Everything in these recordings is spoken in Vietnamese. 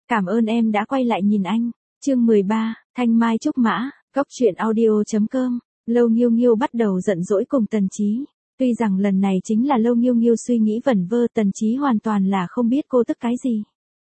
Cảm ơn em đã quay lại nhìn anh. Chương 13, Thanh Mai Trúc Mã, Góc truyện audio.com. Lâu Nghiêu Nghiêu bắt đầu giận dỗi cùng Tần Chí. Tuy rằng lần này chính là Lâu Nghiêu Nghiêu suy nghĩ vẩn vơ, Tần Chí hoàn toàn là không biết cô tức cái gì.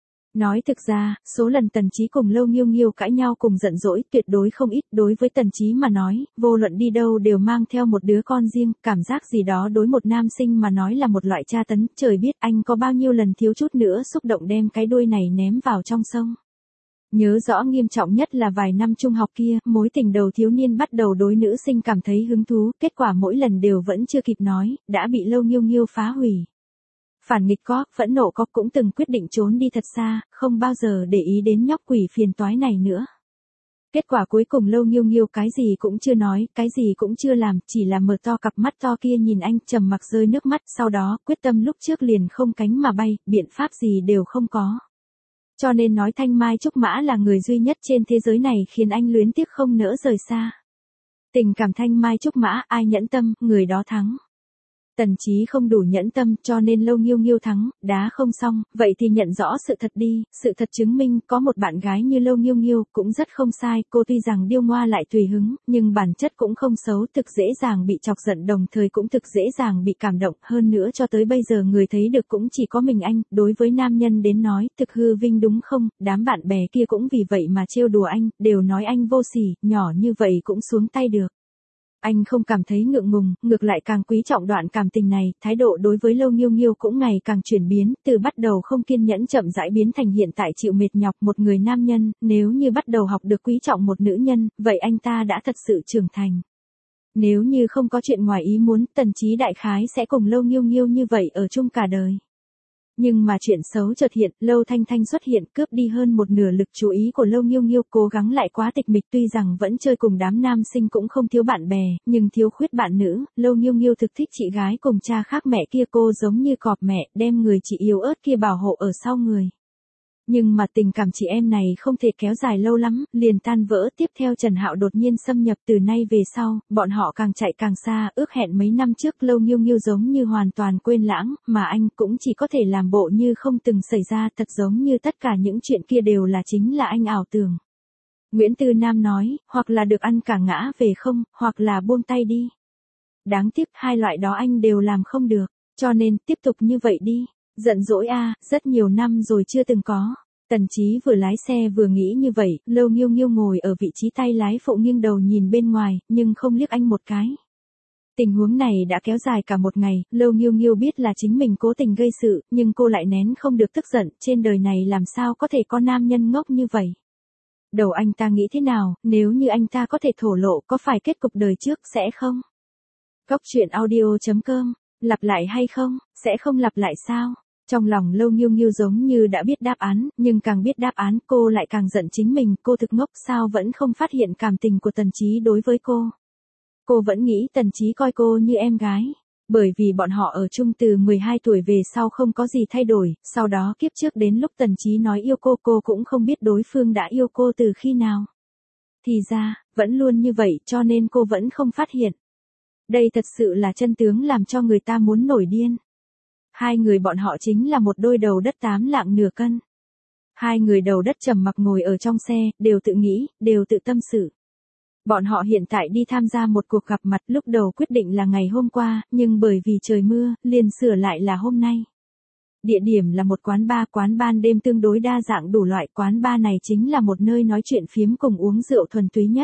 Nói thực ra, số lần Tần Chí cùng Lâu Nghiêu Nghiêu cãi nhau cùng giận dỗi tuyệt đối không ít. Đối với Tần Chí mà nói, vô luận đi đâu đều mang theo một đứa con riêng, cảm giác gì đó đối một nam sinh mà nói là một loại tra tấn. Trời biết anh có bao nhiêu lần thiếu chút nữa xúc động đem cái đuôi này ném vào trong sông. Nhớ rõ nghiêm trọng nhất là vài năm trung học kia, mối tình đầu thiếu niên bắt đầu đối nữ sinh cảm thấy hứng thú, kết quả mỗi lần đều vẫn chưa kịp nói, đã bị Lâu Nghiêu Nghiêu phá hủy. Phản nghịch có, phẫn nộ có, cũng từng quyết định trốn đi thật xa, không bao giờ để ý đến nhóc quỷ phiền toái này nữa. Kết quả cuối cùng Lâu Nghiêu Nghiêu cái gì cũng chưa nói, cái gì cũng chưa làm, chỉ là mở to cặp mắt to kia nhìn anh, trầm mặc rơi nước mắt, sau đó quyết tâm lúc trước liền không cánh mà bay, biện pháp gì đều không có. Cho nên nói Thanh Mai Trúc Mã là người duy nhất trên thế giới này khiến anh luyến tiếc không nỡ rời xa. Tình cảm Thanh Mai Trúc Mã, ai nhẫn tâm, người đó thắng. Tần Chí không đủ nhẫn tâm, cho nên Lâu Nghiêu Nghiêu thắng, đá không xong, vậy thì nhận rõ sự thật đi. Sự thật chứng minh có một bạn gái như Lâu Nghiêu Nghiêu cũng rất không sai, cô tuy rằng điêu ngoa lại tùy hứng, nhưng bản chất cũng không xấu, thực dễ dàng bị chọc giận đồng thời cũng thực dễ dàng bị cảm động. Hơn nữa cho tới bây giờ người thấy được cũng chỉ có mình anh, đối với nam nhân đến nói, thực hư vinh đúng không, đám bạn bè kia cũng vì vậy mà trêu đùa anh, đều nói anh vô sỉ, nhỏ như vậy cũng xuống tay được. Anh không cảm thấy ngượng ngùng, ngược lại càng quý trọng đoạn cảm tình này, thái độ đối với Lâu Nghiêu Nghiêu cũng ngày càng chuyển biến, từ bắt đầu không kiên nhẫn chậm rãi biến thành hiện tại chịu mệt nhọc một người nam nhân, nếu như bắt đầu học được quý trọng một nữ nhân, vậy anh ta đã thật sự trưởng thành. Nếu như không có chuyện ngoài ý muốn, Tần Chí đại khái sẽ cùng Lâu Nghiêu Nghiêu như vậy ở chung cả đời. Nhưng mà chuyện xấu chợt hiện, Lâu Thanh Thanh xuất hiện cướp đi hơn một nửa lực chú ý của Lâu Nghiêu Nghiêu, cố gắng lại quá tịch mịch, tuy rằng vẫn chơi cùng đám nam sinh cũng không thiếu bạn bè, nhưng thiếu khuyết bạn nữ. Lâu Nghiêu Nghiêu thực thích chị gái cùng cha khác mẹ kia, cô giống như cọp mẹ, đem người chị yếu ớt kia bảo hộ ở sau người. Nhưng mà tình cảm chị em này không thể kéo dài lâu lắm, liền tan vỡ. Tiếp theo Trần Hạo đột nhiên xâm nhập, từ nay về sau, bọn họ càng chạy càng xa, ước hẹn mấy năm trước Lâu Nghiêu Nghiêu giống như hoàn toàn quên lãng, mà anh cũng chỉ có thể làm bộ như không từng xảy ra, thật giống như tất cả những chuyện kia đều là chính là anh ảo tưởng. Nguyễn Tư Nam nói, hoặc là được ăn cả ngã về không, hoặc là buông tay đi. Đáng tiếc hai loại đó anh đều làm không được, cho nên tiếp tục như vậy đi. Giận dỗi a, rất nhiều năm rồi chưa từng có. Tần Chí vừa lái xe vừa nghĩ như vậy, Lâu Nghiêu Nghiêu ngồi ở vị trí tay lái phụ nghiêng đầu nhìn bên ngoài, nhưng không liếc anh một cái. Tình huống này đã kéo dài cả một ngày, Lâu Nghiêu Nghiêu biết là chính mình cố tình gây sự, nhưng cô lại nén không được tức giận, trên đời này làm sao có thể có nam nhân ngốc như vậy. Đầu anh ta nghĩ thế nào, nếu như anh ta có thể thổ lộ, có phải kết cục đời trước sẽ không? Góc truyện audio.com. Lặp lại hay không, sẽ không lặp lại sao? Trong lòng Lâu Nghiêu Nghiêu giống như đã biết đáp án, nhưng càng biết đáp án cô lại càng giận chính mình, cô thực ngốc sao vẫn không phát hiện cảm tình của Tần Chí đối với cô. Cô vẫn nghĩ Tần Chí coi cô như em gái, bởi vì bọn họ ở chung từ 12 tuổi về sau không có gì thay đổi, sau đó kiếp trước đến lúc Tần Chí nói yêu cô cũng không biết đối phương đã yêu cô từ khi nào. Thì ra, vẫn luôn như vậy cho nên cô vẫn không phát hiện. Đây thật sự là chân tướng làm cho người ta muốn nổi điên. Hai người bọn họ chính là một đôi đầu đất 8 lạng nửa cân. Hai người đầu đất trầm mặc ngồi ở trong xe, đều tự nghĩ, đều tự tâm sự. Bọn họ hiện tại đi tham gia một cuộc gặp mặt, lúc đầu quyết định là ngày hôm qua, nhưng bởi vì trời mưa, liền sửa lại là hôm nay. Địa điểm là một quán ban đêm tương đối đa dạng đủ loại, quán bar này chính là một nơi nói chuyện phiếm cùng uống rượu thuần túy nhất.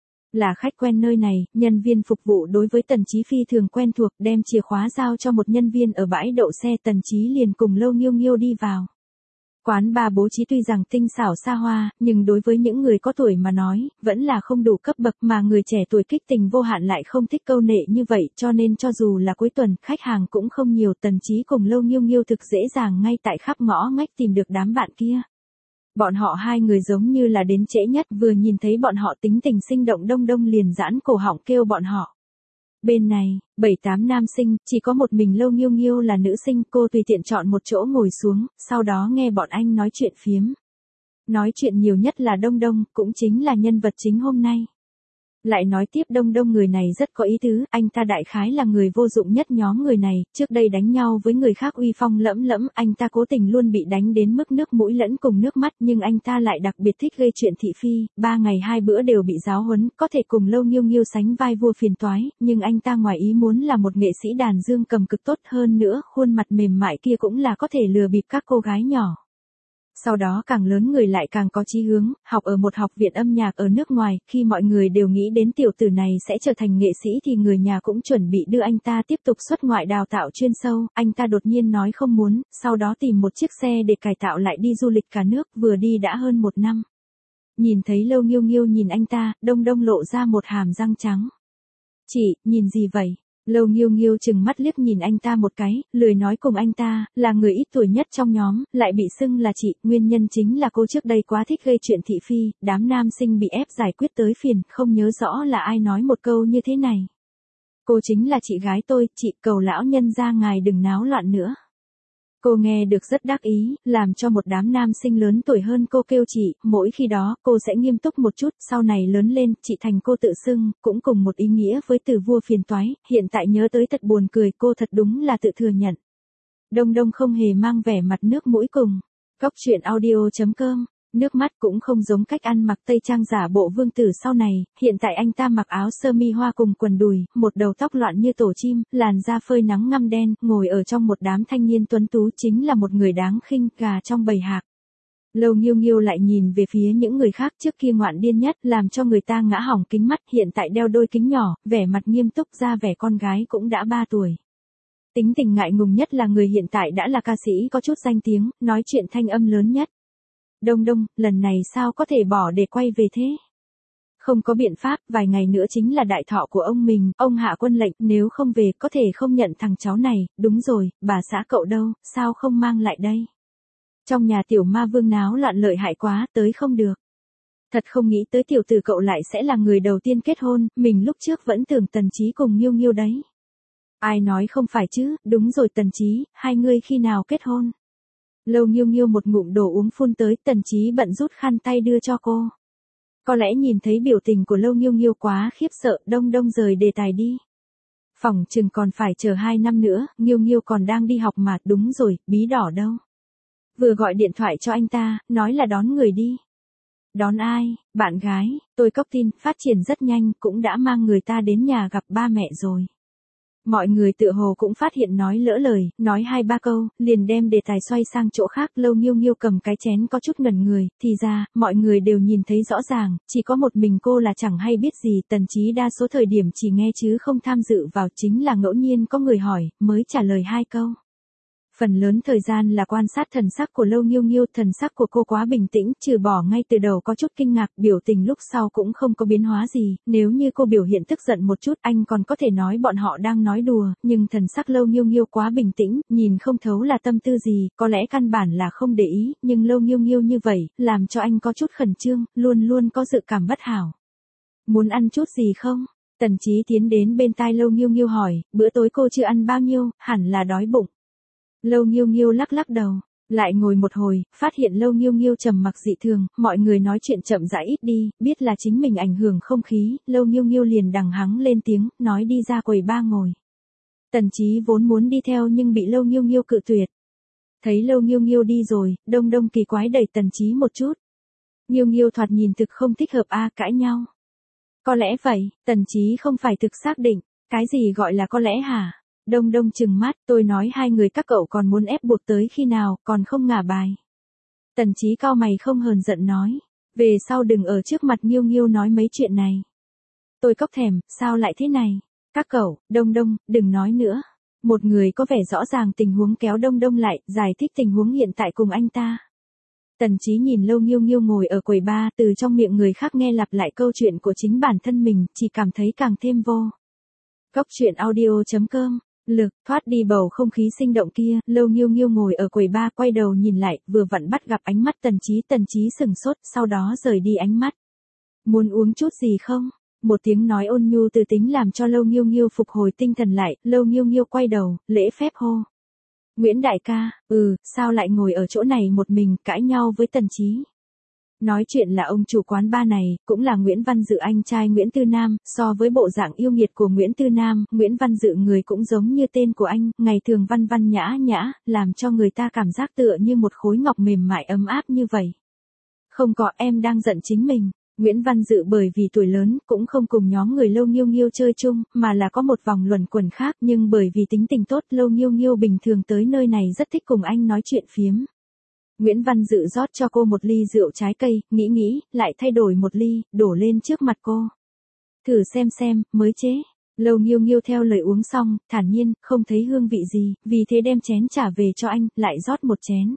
Là khách quen nơi này, nhân viên phục vụ đối với Tần Chí phi thường quen thuộc, đem chìa khóa giao cho một nhân viên ở bãi đậu xe, Tần Chí liền cùng Lâu Nghiêu Nghiêu đi vào. Quán bar bố trí tuy rằng tinh xảo xa hoa, nhưng đối với những người có tuổi mà nói, vẫn là không đủ cấp bậc, mà người trẻ tuổi kích tình vô hạn lại không thích câu nệ như vậy, cho nên cho dù là cuối tuần, khách hàng cũng không nhiều. Tần Chí cùng Lâu Nghiêu Nghiêu thực dễ dàng ngay tại khắp ngõ ngách tìm được đám bạn kia. Bọn họ hai người giống như là đến trễ nhất, vừa nhìn thấy bọn họ tính tình sinh động, đông đông liền giãn cổ họng kêu bọn họ. Bên này, 7-8 nam sinh, chỉ có một mình Lâu Nghiêu Nghiêu là nữ sinh, cô tùy tiện chọn một chỗ ngồi xuống, sau đó nghe bọn anh nói chuyện phiếm. Nói chuyện nhiều nhất là Đông Đông, cũng chính là nhân vật chính hôm nay. Lại nói tiếp Đông Đông người này rất có ý tứ, anh ta đại khái là người vô dụng nhất nhóm người này, trước đây đánh nhau với người khác uy phong lẫm lẫm, anh ta cố tình luôn bị đánh đến mức nước mũi lẫn cùng nước mắt, nhưng anh ta lại đặc biệt thích gây chuyện thị phi, 3 ngày 2 bữa đều bị giáo huấn, có thể cùng Lâu Nghiêu Nghiêu sánh vai vua phiền toái, nhưng anh ta ngoài ý muốn là một nghệ sĩ đàn dương cầm cực tốt hơn nữa, khuôn mặt mềm mại kia cũng là có thể lừa bịp các cô gái nhỏ. Sau đó càng lớn người lại càng có chí hướng, học ở một học viện âm nhạc ở nước ngoài, khi mọi người đều nghĩ đến tiểu tử này sẽ trở thành nghệ sĩ thì người nhà cũng chuẩn bị đưa anh ta tiếp tục xuất ngoại đào tạo chuyên sâu, anh ta đột nhiên nói không muốn, sau đó tìm một chiếc xe để cải tạo lại đi du lịch cả nước, vừa đi đã hơn 1 năm. Nhìn thấy Lâu Nghiêu Nghiêu nhìn anh ta, Đông Đông lộ ra một hàm răng trắng. Chị, nhìn gì vậy? Lâu Nghiêu Nghiêu chừng mắt liếc nhìn anh ta một cái, lười nói cùng anh ta, là người ít tuổi nhất trong nhóm, lại bị xưng là chị, nguyên nhân chính là cô trước đây quá thích gây chuyện thị phi, đám nam sinh bị ép giải quyết tới phiền, không nhớ rõ là ai nói một câu như thế này. Cô chính là chị gái tôi, chị cầu lão nhân ra ngài đừng náo loạn nữa. Cô nghe được rất đắc ý, làm cho một đám nam sinh lớn tuổi hơn cô kêu chị, mỗi khi đó cô sẽ nghiêm túc một chút, sau này lớn lên, chị thành cô tự xưng, cũng cùng một ý nghĩa với từ vua phiền toái, hiện tại nhớ tới thật buồn cười, cô thật đúng là tự thừa nhận. Đông Đông không hề mang vẻ mặt nước mũi cùng. Cóc truyện audio.com, nước mắt cũng không giống cách ăn mặc tây trang giả bộ vương tử sau này, hiện tại anh ta mặc áo sơ mi hoa cùng quần đùi, một đầu tóc loạn như tổ chim, làn da phơi nắng ngăm đen, ngồi ở trong một đám thanh niên tuấn tú chính là một người đáng khinh, gà trong bầy hạc. Lâu Nghiêu Nghiêu lại nhìn về phía những người khác trước kia ngoạn điên nhất, làm cho người ta ngã hỏng kính mắt, hiện tại đeo đôi kính nhỏ, vẻ mặt nghiêm túc ra vẻ con gái cũng đã 3 tuổi. Tính tình ngại ngùng nhất là người hiện tại đã là ca sĩ có chút danh tiếng, nói chuyện thanh âm lớn nhất. Đông Đông, lần này sao có thể bỏ để quay về thế? Không có biện pháp, vài ngày nữa chính là đại thọ của ông mình, ông hạ quân lệnh, nếu không về có thể không nhận thằng cháu này, đúng rồi, bà xã cậu đâu, sao không mang lại đây? Trong nhà tiểu ma vương náo loạn lợi hại quá, tới không được. Thật không nghĩ tới tiểu tử cậu lại sẽ là người đầu tiên kết hôn, mình lúc trước vẫn tưởng Tần Chí cùng Nghiêu Nghiêu đấy. Ai nói không phải chứ, đúng rồi Tần Chí, hai người khi nào kết hôn? Lâu Nghiêu Nghiêu một ngụm đồ uống phun tới, Tần Chí bận rút khăn tay đưa cho cô. Có lẽ nhìn thấy biểu tình của Lâu Nghiêu Nghiêu quá khiếp sợ, Đông Đông rời đề tài đi. Phỏng chừng còn phải chờ 2 năm nữa, Nghiêu Nghiêu còn đang đi học mà, đúng rồi, Bí Đỏ đâu? Vừa gọi điện thoại cho anh ta, nói là đón người đi. Đón ai? Bạn gái, tôi cóc tin, phát triển rất nhanh, cũng đã mang người ta đến nhà gặp ba mẹ rồi. Mọi người tựa hồ cũng phát hiện nói lỡ lời, nói 2-3 câu, liền đem đề tài xoay sang chỗ khác. Lâu Nghiêu Nghiêu cầm cái chén có chút ngẩn người, thì ra, mọi người đều nhìn thấy rõ ràng, chỉ có một mình cô là chẳng hay biết gì. Tần Chí đa số thời điểm chỉ nghe chứ không tham dự vào, chính là ngẫu nhiên có người hỏi, mới trả lời 2 câu. Phần lớn thời gian là quan sát thần sắc của Lâu Nghiêu Nghiêu, thần sắc của cô quá bình tĩnh, trừ bỏ ngay từ đầu có chút kinh ngạc, biểu tình lúc sau cũng không có biến hóa gì, nếu như cô biểu hiện tức giận một chút, anh còn có thể nói bọn họ đang nói đùa, nhưng thần sắc Lâu Nghiêu Nghiêu quá bình tĩnh, nhìn không thấu là tâm tư gì, có lẽ căn bản là không để ý, nhưng Lâu Nghiêu Nghiêu như vậy, làm cho anh có chút khẩn trương, luôn luôn có dự cảm bất hảo. Muốn ăn chút gì không? Tần Chí tiến đến bên tai Lâu Nghiêu Nghiêu hỏi, bữa tối cô chưa ăn bao nhiêu, hẳn là đói bụng. Lâu Nghiêu Nghiêu lắc lắc đầu, lại ngồi một hồi, phát hiện Lâu Nghiêu Nghiêu trầm mặc dị thường, mọi người nói chuyện chậm rãi ít đi, biết là chính mình ảnh hưởng không khí, Lâu Nghiêu Nghiêu liền đằng hắng lên tiếng, nói đi ra quầy ba ngồi. Tần Chí vốn muốn đi theo nhưng bị Lâu Nghiêu Nghiêu cự tuyệt. Thấy Lâu Nghiêu Nghiêu đi rồi, Đông Đông kỳ quái đẩy Tần Chí một chút. Nghiêu Nghiêu thoạt nhìn thực không thích hợp cãi nhau. Có lẽ vậy, Tần Chí không phải thực xác định, cái gì gọi là có lẽ hả? Đông Đông trừng mắt, tôi nói hai người các cậu còn muốn ép buộc tới khi nào, còn không ngả bài. Tần Chí cau mày không hờn giận nói, về sau đừng ở trước mặt Nghiêu Nghiêu nói mấy chuyện này. Tôi cóc thèm, sao lại thế này? Các cậu, Đông Đông, đừng nói nữa. Một người có vẻ rõ ràng tình huống kéo Đông Đông lại, giải thích tình huống hiện tại cùng anh ta. Tần Chí nhìn Lâu Nghiêu Nghiêu ngồi ở quầy ba, từ trong miệng người khác nghe lặp lại câu chuyện của chính bản thân mình, chỉ cảm thấy càng thêm vô. Cóc truyện audio.com, lực, thoát đi bầu không khí sinh động kia, Lâu Nghiêu Nghiêu ngồi ở quầy ba quay đầu nhìn lại, vừa vặn bắt gặp ánh mắt Tần Chí sừng sốt, sau đó rời đi ánh mắt. Muốn uống chút gì không? Một tiếng nói ôn nhu từ tính làm cho Lâu Nghiêu Nghiêu phục hồi tinh thần lại, Lâu Nghiêu Nghiêu quay đầu, lễ phép hô. Nguyễn đại ca, sao lại ngồi ở chỗ này một mình, cãi nhau với Tần Chí? Nói chuyện là ông chủ quán bar này, cũng là Nguyễn Văn Dự anh trai Nguyễn Tư Nam, so với bộ dạng yêu nghiệt của Nguyễn Tư Nam, Nguyễn Văn Dự người cũng giống như tên của anh, ngày thường văn văn nhã nhã, làm cho người ta cảm giác tựa như một khối ngọc mềm mại ấm áp như vậy. Không có, em đang giận chính mình. Nguyễn Văn Dự bởi vì tuổi lớn, cũng không cùng nhóm người Lâu Nghiêu Nghiêu chơi chung, mà là có một vòng luẩn quẩn khác, nhưng bởi vì tính tình tốt, Lâu Nghiêu Nghiêu bình thường tới nơi này rất thích cùng anh nói chuyện phiếm. Nguyễn Văn Dự rót cho cô một ly rượu trái cây, nghĩ, lại thay đổi một ly, đổ lên trước mặt cô. Thử xem, mới chế. Lâu Nghiêu Nghiêu theo lời uống xong, thản nhiên, không thấy hương vị gì, vì thế đem chén trả về cho anh, lại rót một chén.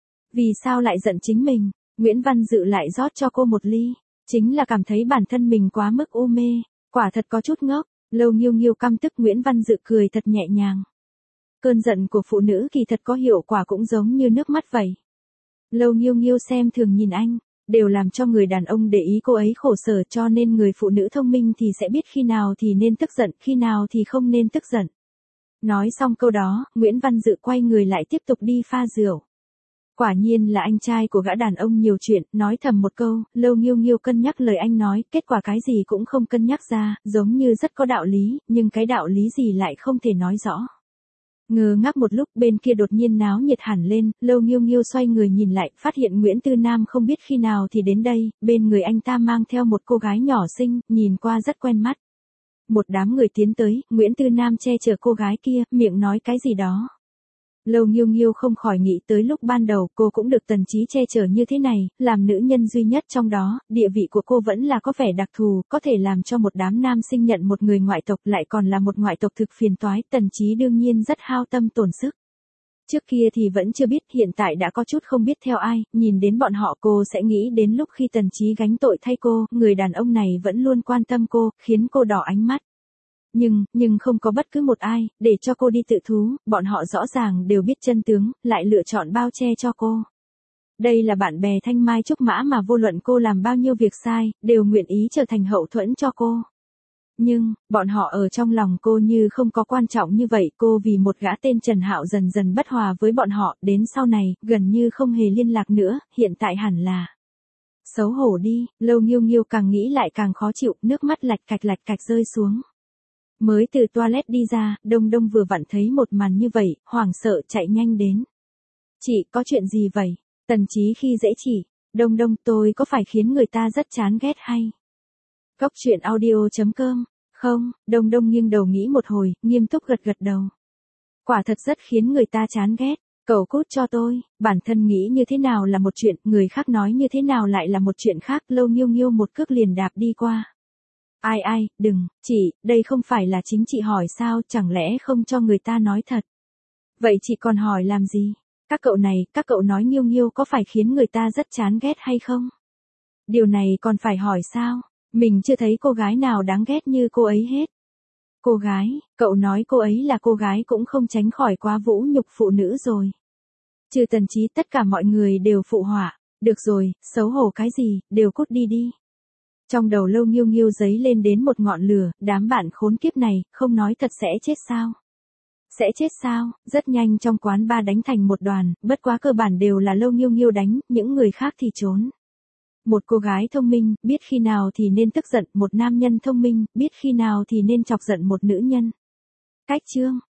Vì sao lại giận chính mình? Nguyễn Văn Dự lại rót cho cô một ly. Chính là cảm thấy bản thân mình quá mức u mê, quả thật có chút ngốc. Lâu Nghiêu Nghiêu căm tức, Nguyễn Văn Dự cười thật nhẹ nhàng. Cơn giận của phụ nữ kỳ thật có hiệu quả cũng giống như nước mắt vậy. Lâu Nghiêu Nghiêu xem thường nhìn anh, đều làm cho người đàn ông để ý cô ấy khổ sở, cho nên người phụ nữ thông minh thì sẽ biết khi nào thì nên tức giận, khi nào thì không nên tức giận. Nói xong câu đó, Nguyễn Văn Dự quay người lại tiếp tục đi pha rượu. Quả nhiên là anh trai của gã đàn ông nhiều chuyện, nói thầm một câu, Lâu Nghiêu Nghiêu cân nhắc lời anh nói, kết quả cái gì cũng không cân nhắc ra, giống như rất có đạo lý, nhưng cái đạo lý gì lại không thể nói rõ. Ngơ ngác một lúc, bên kia đột nhiên náo nhiệt hẳn lên, Lâu Nghiêu Nghiêu xoay người nhìn lại, phát hiện Nguyễn Tư Nam không biết khi nào thì đến đây, bên người anh ta mang theo một cô gái nhỏ xinh, nhìn qua rất quen mắt. Một đám người tiến tới, Nguyễn Tư Nam che chở cô gái kia, miệng nói cái gì đó. Lâu Nghiêu Nghiêu không khỏi nghĩ tới lúc ban đầu cô cũng được Tần Chí che chở như thế này, làm nữ nhân duy nhất trong đó, địa vị của cô vẫn là có vẻ đặc thù, có thể làm cho một đám nam sinh nhận một người ngoại tộc, lại còn là một ngoại tộc thực phiền toái, Tần Chí đương nhiên rất hao tâm tổn sức. Trước kia thì vẫn chưa biết, hiện tại đã có chút không biết theo ai, nhìn đến bọn họ cô sẽ nghĩ đến lúc khi Tần Chí gánh tội thay cô, người đàn ông này vẫn luôn quan tâm cô, khiến cô đỏ ánh mắt. Nhưng không có bất cứ một ai, để cho cô đi tự thú, bọn họ rõ ràng đều biết chân tướng, lại lựa chọn bao che cho cô. Đây là bạn bè thanh mai trúc mã mà vô luận cô làm bao nhiêu việc sai, đều nguyện ý trở thành hậu thuẫn cho cô. Nhưng, bọn họ ở trong lòng cô như không có quan trọng như vậy, cô vì một gã tên Trần Hạo dần dần bất hòa với bọn họ, đến sau này, gần như không hề liên lạc nữa, hiện tại hẳn là xấu hổ đi. Lâu Nghiêu Nghiêu càng nghĩ lại càng khó chịu, nước mắt lạch cạch rơi xuống. Mới từ toilet đi ra, Đông Đông vừa vặn thấy một màn như vậy, hoảng sợ chạy nhanh đến. Chị, có chuyện gì vậy? Tần Chí khi dễ chỉ. Đông Đông, tôi có phải khiến người ta rất chán ghét hay? Cốc truyện audio.com. Không, Đông Đông nghiêng đầu nghĩ một hồi, nghiêm túc gật đầu. Quả thật rất khiến người ta chán ghét. Cậu cút cho tôi, bản thân nghĩ như thế nào là một chuyện, người khác nói như thế nào lại là một chuyện khác. Lâu Nghiêu Nghiêu một cước liền đạp đi qua. Ai, đừng, chị, đây không phải là chính chị hỏi sao, chẳng lẽ không cho người ta nói thật. Vậy chị còn hỏi làm gì? Các cậu nói Nghiêu Nghiêu có phải khiến người ta rất chán ghét hay không? Điều này còn phải hỏi sao? Mình chưa thấy cô gái nào đáng ghét như cô ấy hết. Cô gái, cậu nói cô ấy là cô gái cũng không tránh khỏi quá vũ nhục phụ nữ rồi. Trừ Tần Chí tất cả mọi người đều phụ họa. Được rồi, xấu hổ cái gì, đều cút đi. Trong đầu Lâu Nghiêu Nghiêu giấy lên đến một ngọn lửa, đám bạn khốn kiếp này, không nói thật sẽ chết sao? Sẽ chết sao? Rất nhanh trong quán bar đánh thành một đoàn, bất quá cơ bản đều là Lâu Nghiêu Nghiêu đánh, những người khác thì trốn. Một cô gái thông minh, biết khi nào thì nên tức giận, một nam nhân thông minh, biết khi nào thì nên chọc giận một nữ nhân. Cách chương